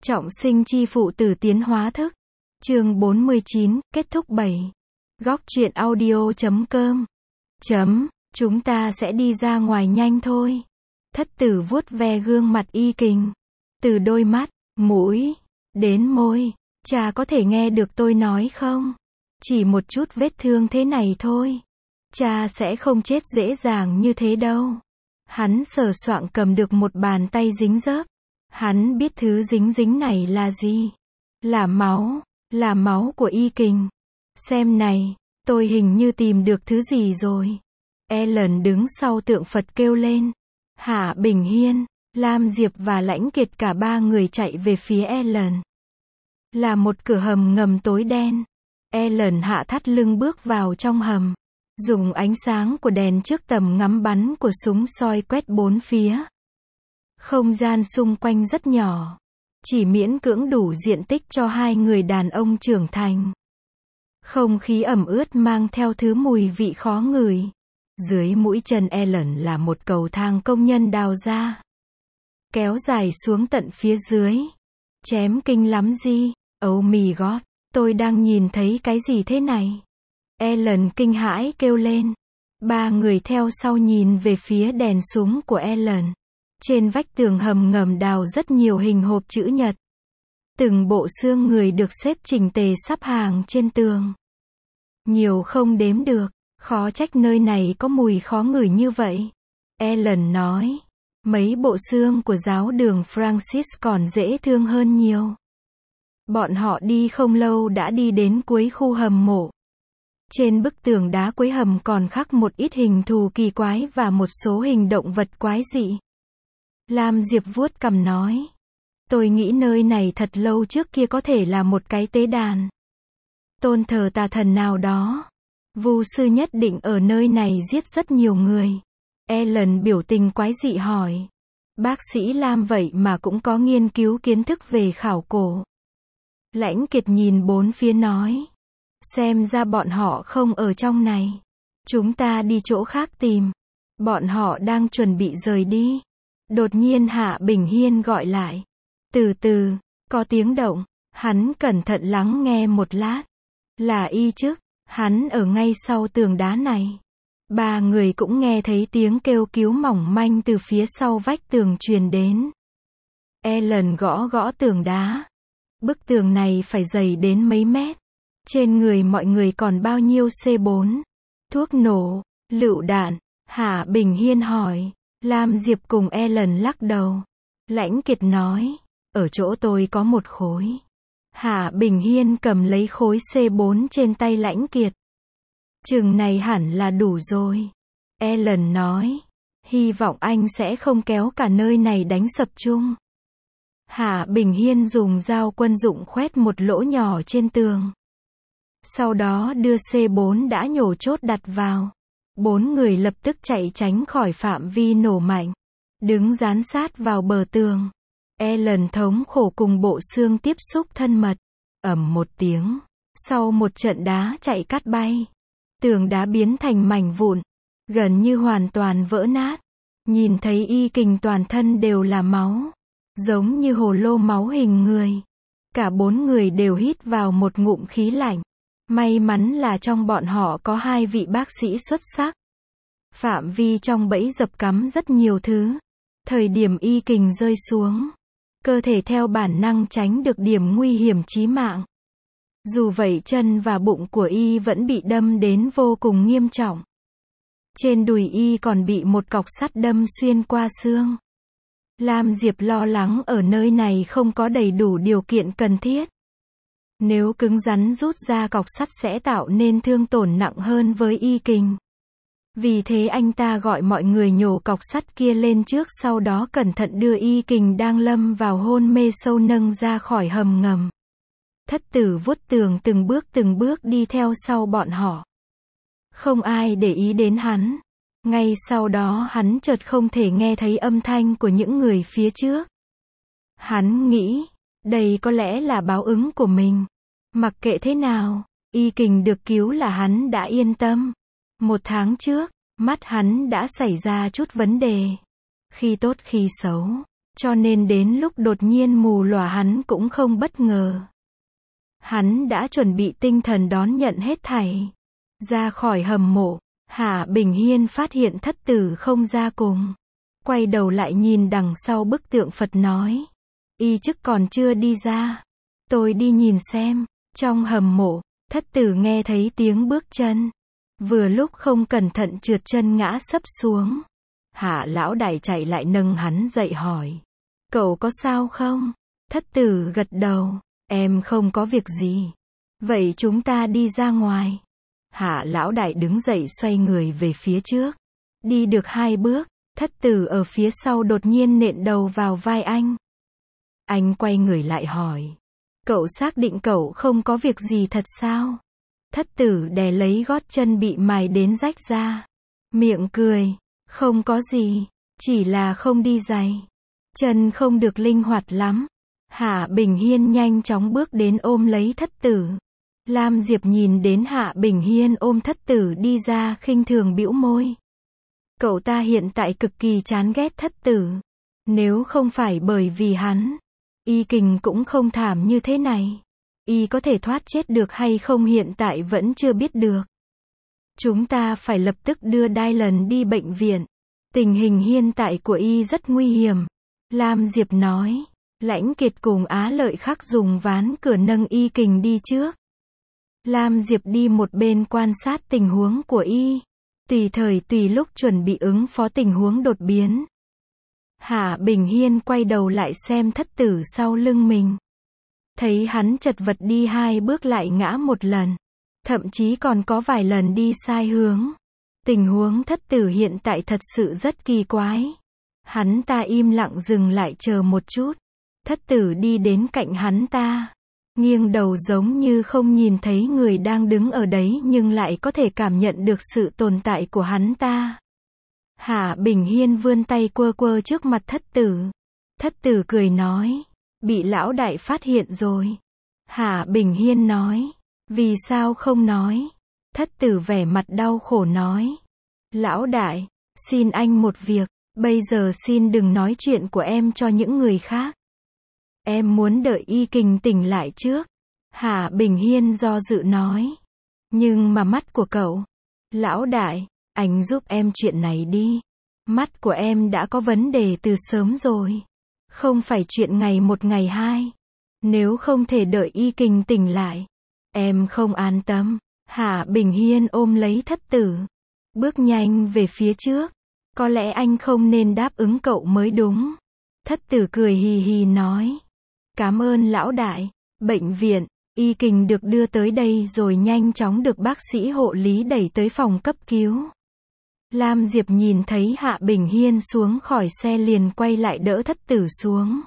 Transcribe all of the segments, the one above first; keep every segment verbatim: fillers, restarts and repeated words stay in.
Trọng sinh chi phụ tử tiến hóa thức. Chương bốn mươi chín, kết thúc bảy. Góc truyện audio chấm com. Chấm, chúng ta sẽ đi ra ngoài nhanh thôi. Thất tử vuốt ve gương mặt Y Kình. Từ đôi mắt, mũi, đến môi. Cha có thể nghe được tôi nói không? Chỉ một chút vết thương thế này thôi. Cha sẽ không chết dễ dàng như thế đâu. Hắn sờ soạng cầm được một bàn tay dính dớp. Hắn biết thứ dính dính này là gì? Là máu, là máu của Y Kình. Xem này, tôi hình như tìm được thứ gì rồi. Ellen đứng sau tượng Phật kêu lên. Hạ Bình Hiên, Lam Diệp và Lãnh Kiệt cả ba người chạy về phía Ellen. Là một cửa hầm ngầm tối đen. Ellen hạ thắt lưng bước vào trong hầm. Dùng ánh sáng của đèn trước tầm ngắm bắn của súng soi quét bốn phía. Không gian xung quanh rất nhỏ. Chỉ miễn cưỡng đủ diện tích cho hai người đàn ông trưởng thành. Không khí ẩm ướt mang theo thứ mùi vị khó ngửi. Dưới mũi chân Ellen là một cầu thang công nhân đào ra. Kéo dài xuống tận phía dưới. Chém kinh lắm gì? Oh my god, tôi đang nhìn thấy cái gì thế này? Ellen kinh hãi kêu lên. Ba người theo sau nhìn về phía đèn súng của Ellen. Trên vách tường hầm ngầm đào rất nhiều hình hộp chữ nhật. Từng bộ xương người được xếp chỉnh tề sắp hàng trên tường. Nhiều không đếm được, khó trách nơi này có mùi khó ngửi như vậy. Ellen nói, mấy bộ xương của giáo đường Francis còn dễ thương hơn nhiều. Bọn họ đi không lâu đã đi đến cuối khu hầm mộ. Trên bức tường đá cuối hầm còn khắc một ít hình thù kỳ quái và một số hình động vật quái dị. Lam Diệp vuốt cằm nói. Tôi nghĩ nơi này thật lâu trước kia có thể là một cái tế đàn. Tôn thờ tà thần nào đó. Vu sư nhất định ở nơi này giết rất nhiều người. Ellen biểu tình quái dị hỏi. Bác sĩ Lam vậy mà cũng có nghiên cứu kiến thức về khảo cổ. Lãnh Kiệt nhìn bốn phía nói. Xem ra bọn họ không ở trong này. Chúng ta đi chỗ khác tìm. Bọn họ đang chuẩn bị rời đi. Đột nhiên Hạ Bình Hiên gọi lại. Từ từ, có tiếng động. Hắn cẩn thận lắng nghe một lát. Là Y chứ, hắn ở ngay sau tường đá này. Ba người cũng nghe thấy tiếng kêu cứu mỏng manh từ phía sau vách tường truyền đến. Ellen gõ gõ tường đá. Bức tường này phải dày đến mấy mét. Trên người mọi người còn bao nhiêu C bốn? Thuốc nổ, lựu đạn. Hạ Bình Hiên hỏi. Lam Diệp cùng Ellen lắc đầu. Lãnh Kiệt nói. Ở chỗ tôi có một khối. Hạ Bình Hiên cầm lấy khối C bốn trên tay Lãnh Kiệt. Chừng này hẳn là đủ rồi. Ellen nói. Hy vọng anh sẽ không kéo cả nơi này đánh sập chung. Hạ Bình Hiên dùng dao quân dụng khoét một lỗ nhỏ trên tường. Sau đó đưa C bốn đã nhổ chốt đặt vào. Bốn người lập tức chạy tránh khỏi phạm vi nổ mạnh. Đứng dán sát vào bờ tường. Ellen thống khổ cùng bộ xương tiếp xúc thân mật. Ầm một tiếng. Sau một trận đá chạy cắt bay. Tường đá biến thành mảnh vụn. Gần như hoàn toàn vỡ nát. Nhìn thấy Y Kình toàn thân đều là máu. Giống như hồ lô máu hình người. Cả bốn người đều hít vào một ngụm khí lạnh. May mắn là trong bọn họ có hai vị bác sĩ xuất sắc. Phạm vi trong bẫy dập cắm rất nhiều thứ. Thời điểm Y Kình rơi xuống. Cơ thể theo bản năng tránh được điểm nguy hiểm chí mạng. Dù vậy chân và bụng của Y vẫn bị đâm đến vô cùng nghiêm trọng. Trên đùi Y còn bị một cọc sắt đâm xuyên qua xương. Lam Diệp lo lắng ở nơi này không có đầy đủ điều kiện cần thiết. Nếu cứng rắn rút ra cọc sắt sẽ tạo nên thương tổn nặng hơn với Y Kình. Vì thế anh ta gọi mọi người nhổ cọc sắt kia lên trước, sau đó cẩn thận đưa Y Kình đang lâm vào hôn mê sâu nâng ra khỏi hầm ngầm. Thất tử vuốt tường từng bước từng bước đi theo sau bọn họ. Không ai để ý đến hắn. Ngay sau đó hắn chợt không thể nghe thấy âm thanh của những người phía trước. Hắn nghĩ, đây có lẽ là báo ứng của mình. Mặc kệ thế nào, Y Kình được cứu là hắn đã yên tâm. Một tháng trước, mắt hắn đã xảy ra chút vấn đề. Khi tốt khi xấu. cho nên đến lúc đột nhiên mù lòa hắn cũng không bất ngờ. Hắn đã chuẩn bị tinh thần đón nhận hết thảy. Ra khỏi hầm mộ, Hạ Bình Hiên phát hiện thất tử không ra cùng. Quay đầu lại nhìn đằng sau bức tượng Phật nói. Y chức còn chưa đi ra. Tôi đi nhìn xem. Trong hầm mộ, thất tử nghe thấy tiếng bước chân. Vừa lúc không cẩn thận trượt chân ngã sấp xuống. Hạ lão đại chạy lại nâng hắn dậy hỏi. Cậu có sao không? Thất tử gật đầu. Em không có việc gì. Vậy chúng ta đi ra ngoài. Hạ lão đại đứng dậy xoay người về phía trước. Đi được hai bước, thất tử ở phía sau đột nhiên nện đầu vào vai anh. Anh quay người lại hỏi. Cậu xác định cậu không có việc gì thật sao? Thất tử đè lấy gót chân bị mài đến rách ra. Miệng cười. Không có gì. Chỉ là không đi giày. Chân không được linh hoạt lắm. Hạ Bình Hiên nhanh chóng bước đến ôm lấy thất tử. Lam Diệp nhìn đến Hạ Bình Hiên ôm thất tử đi ra khinh thường bĩu môi. Cậu ta hiện tại cực kỳ chán ghét thất tử. Nếu không phải bởi vì hắn, Y Kình cũng không thảm như thế này. Y có thể thoát chết được hay không hiện tại vẫn chưa biết được. Chúng ta phải lập tức đưa Dylan đi bệnh viện. Tình hình hiện tại của Y rất nguy hiểm. Lam Diệp nói. Lãnh Kiệt cùng Á Lợi Khắc dùng ván cửa nâng Y Kình đi trước. Lam Diệp đi một bên quan sát tình huống của Y. Tùy thời tùy lúc chuẩn bị ứng phó tình huống đột biến. Hạ Bình Hiên quay đầu lại xem thất tử sau lưng mình. Thấy hắn chật vật đi hai bước lại ngã một lần. Thậm chí còn có vài lần đi sai hướng. Tình huống thất tử hiện tại thật sự rất kỳ quái. Hắn ta im lặng dừng lại chờ một chút. Thất tử đi đến cạnh hắn ta. Nghiêng đầu giống như không nhìn thấy người đang đứng ở đấy nhưng lại có thể cảm nhận được sự tồn tại của hắn ta. Hạ Bình Hiên vươn tay quơ quơ trước mặt thất tử. Thất tử cười nói. Bị lão đại phát hiện rồi. Hạ Bình Hiên nói. Vì sao không nói? Thất tử vẻ mặt đau khổ nói. Lão đại, xin anh một việc. Bây giờ xin đừng nói chuyện của em cho những người khác. Em muốn đợi Y Kình tỉnh lại trước. Hạ Bình Hiên do dự nói. Nhưng mà mắt của cậu. Lão đại, anh giúp em chuyện này đi. Mắt của em đã có vấn đề từ sớm rồi. Không phải chuyện ngày một ngày hai. Nếu không thể đợi Y Kình tỉnh lại. Em không an tâm. Hạ Bình Hiên ôm lấy thất tử. Bước nhanh về phía trước. Có lẽ anh không nên đáp ứng cậu mới đúng. Thất tử cười hì hì nói. Cảm ơn lão đại. Bệnh viện, Y Kình được đưa tới đây rồi nhanh chóng được bác sĩ hộ lý đẩy tới phòng cấp cứu. Lam Diệp nhìn thấy Hạ Bình Hiên xuống khỏi xe liền quay lại đỡ thất tử xuống.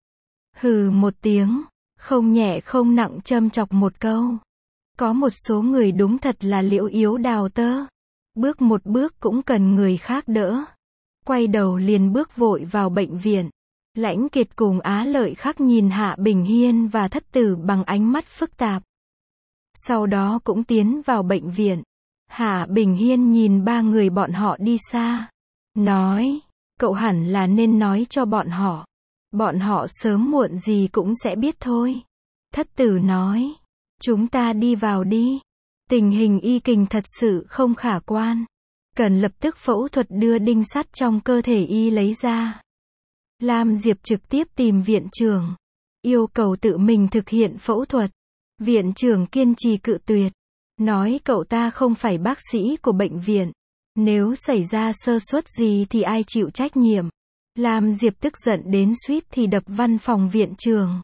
Hừ một tiếng, không nhẹ không nặng châm chọc một câu. Có một số người đúng thật là liễu yếu đào tơ. Bước một bước cũng cần người khác đỡ. Quay đầu liền bước vội vào bệnh viện. Lãnh Kiệt cùng Á Lợi Khắc nhìn Hạ Bình Hiên và thất tử bằng ánh mắt phức tạp. Sau đó cũng tiến vào bệnh viện. Hạ Bình Hiên nhìn ba người bọn họ đi xa. Nói, cậu hẳn là nên nói cho bọn họ. Bọn họ sớm muộn gì cũng sẽ biết thôi. Thất tử nói, chúng ta đi vào đi. Tình hình Y Kình thật sự không khả quan. Cần lập tức phẫu thuật đưa đinh sắt trong cơ thể Y lấy ra. Lam Diệp trực tiếp tìm viện trưởng. Yêu cầu tự mình thực hiện phẫu thuật. Viện trưởng kiên trì cự tuyệt. Nói cậu ta không phải bác sĩ của bệnh viện. Nếu xảy ra sơ suất gì thì ai chịu trách nhiệm. Lam Diệp tức giận đến suýt thì đập văn phòng viện trưởng.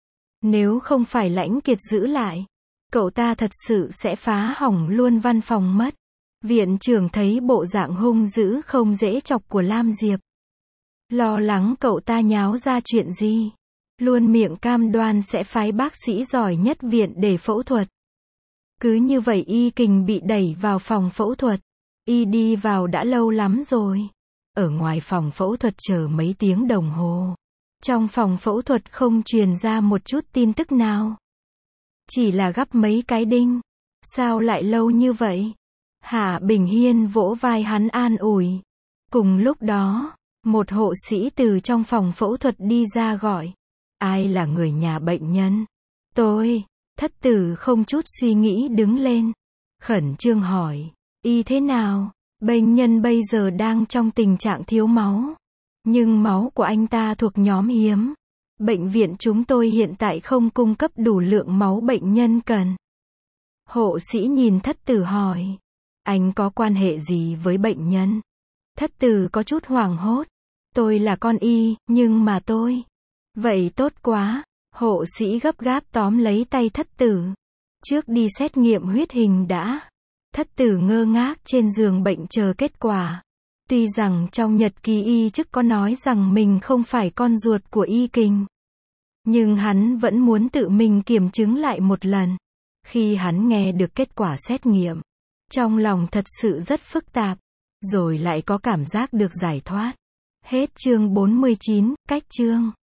Nếu không phải Lãnh Kiệt giữ lại, cậu ta thật sự sẽ phá hỏng luôn văn phòng mất. Viện trưởng thấy bộ dạng hung dữ không dễ chọc của Lam Diệp. Lo lắng cậu ta nháo ra chuyện gì. Luôn miệng cam đoan sẽ phái bác sĩ giỏi nhất viện để phẫu thuật. Cứ như vậy Y Kình bị đẩy vào phòng phẫu thuật. Y đi vào đã lâu lắm rồi. Ở ngoài phòng phẫu thuật chờ mấy tiếng đồng hồ. Trong phòng phẫu thuật không truyền ra một chút tin tức nào. Chỉ là gắp mấy cái đinh. Sao lại lâu như vậy? Hạ Bình Hiên vỗ vai hắn an ủi. Cùng lúc đó, Một hộ sĩ từ trong phòng phẫu thuật đi ra gọi. Ai là người nhà bệnh nhân? Tôi. Thất tử không chút suy nghĩ đứng lên. Khẩn trương hỏi. Y thế nào? Bệnh nhân bây giờ đang trong tình trạng thiếu máu. Nhưng máu của anh ta thuộc nhóm hiếm. Bệnh viện chúng tôi hiện tại không cung cấp đủ lượng máu bệnh nhân cần. Hộ sĩ nhìn thất tử hỏi. Anh có quan hệ gì với bệnh nhân? Thất tử có chút hoảng hốt. Tôi là con y, nhưng mà tôi. Vậy tốt quá. Hộ sĩ gấp gáp tóm lấy tay thất tử. Trước đi xét nghiệm huyết hình đã. Thất tử ngơ ngác trên giường bệnh chờ kết quả. Tuy rằng trong nhật ký y chức có nói rằng mình không phải con ruột của Y Kình. Nhưng hắn vẫn muốn tự mình kiểm chứng lại một lần. Khi hắn nghe được kết quả xét nghiệm, trong lòng thật sự rất phức tạp. Rồi lại có cảm giác được giải thoát. Hết chương bốn mươi chín, cách chương.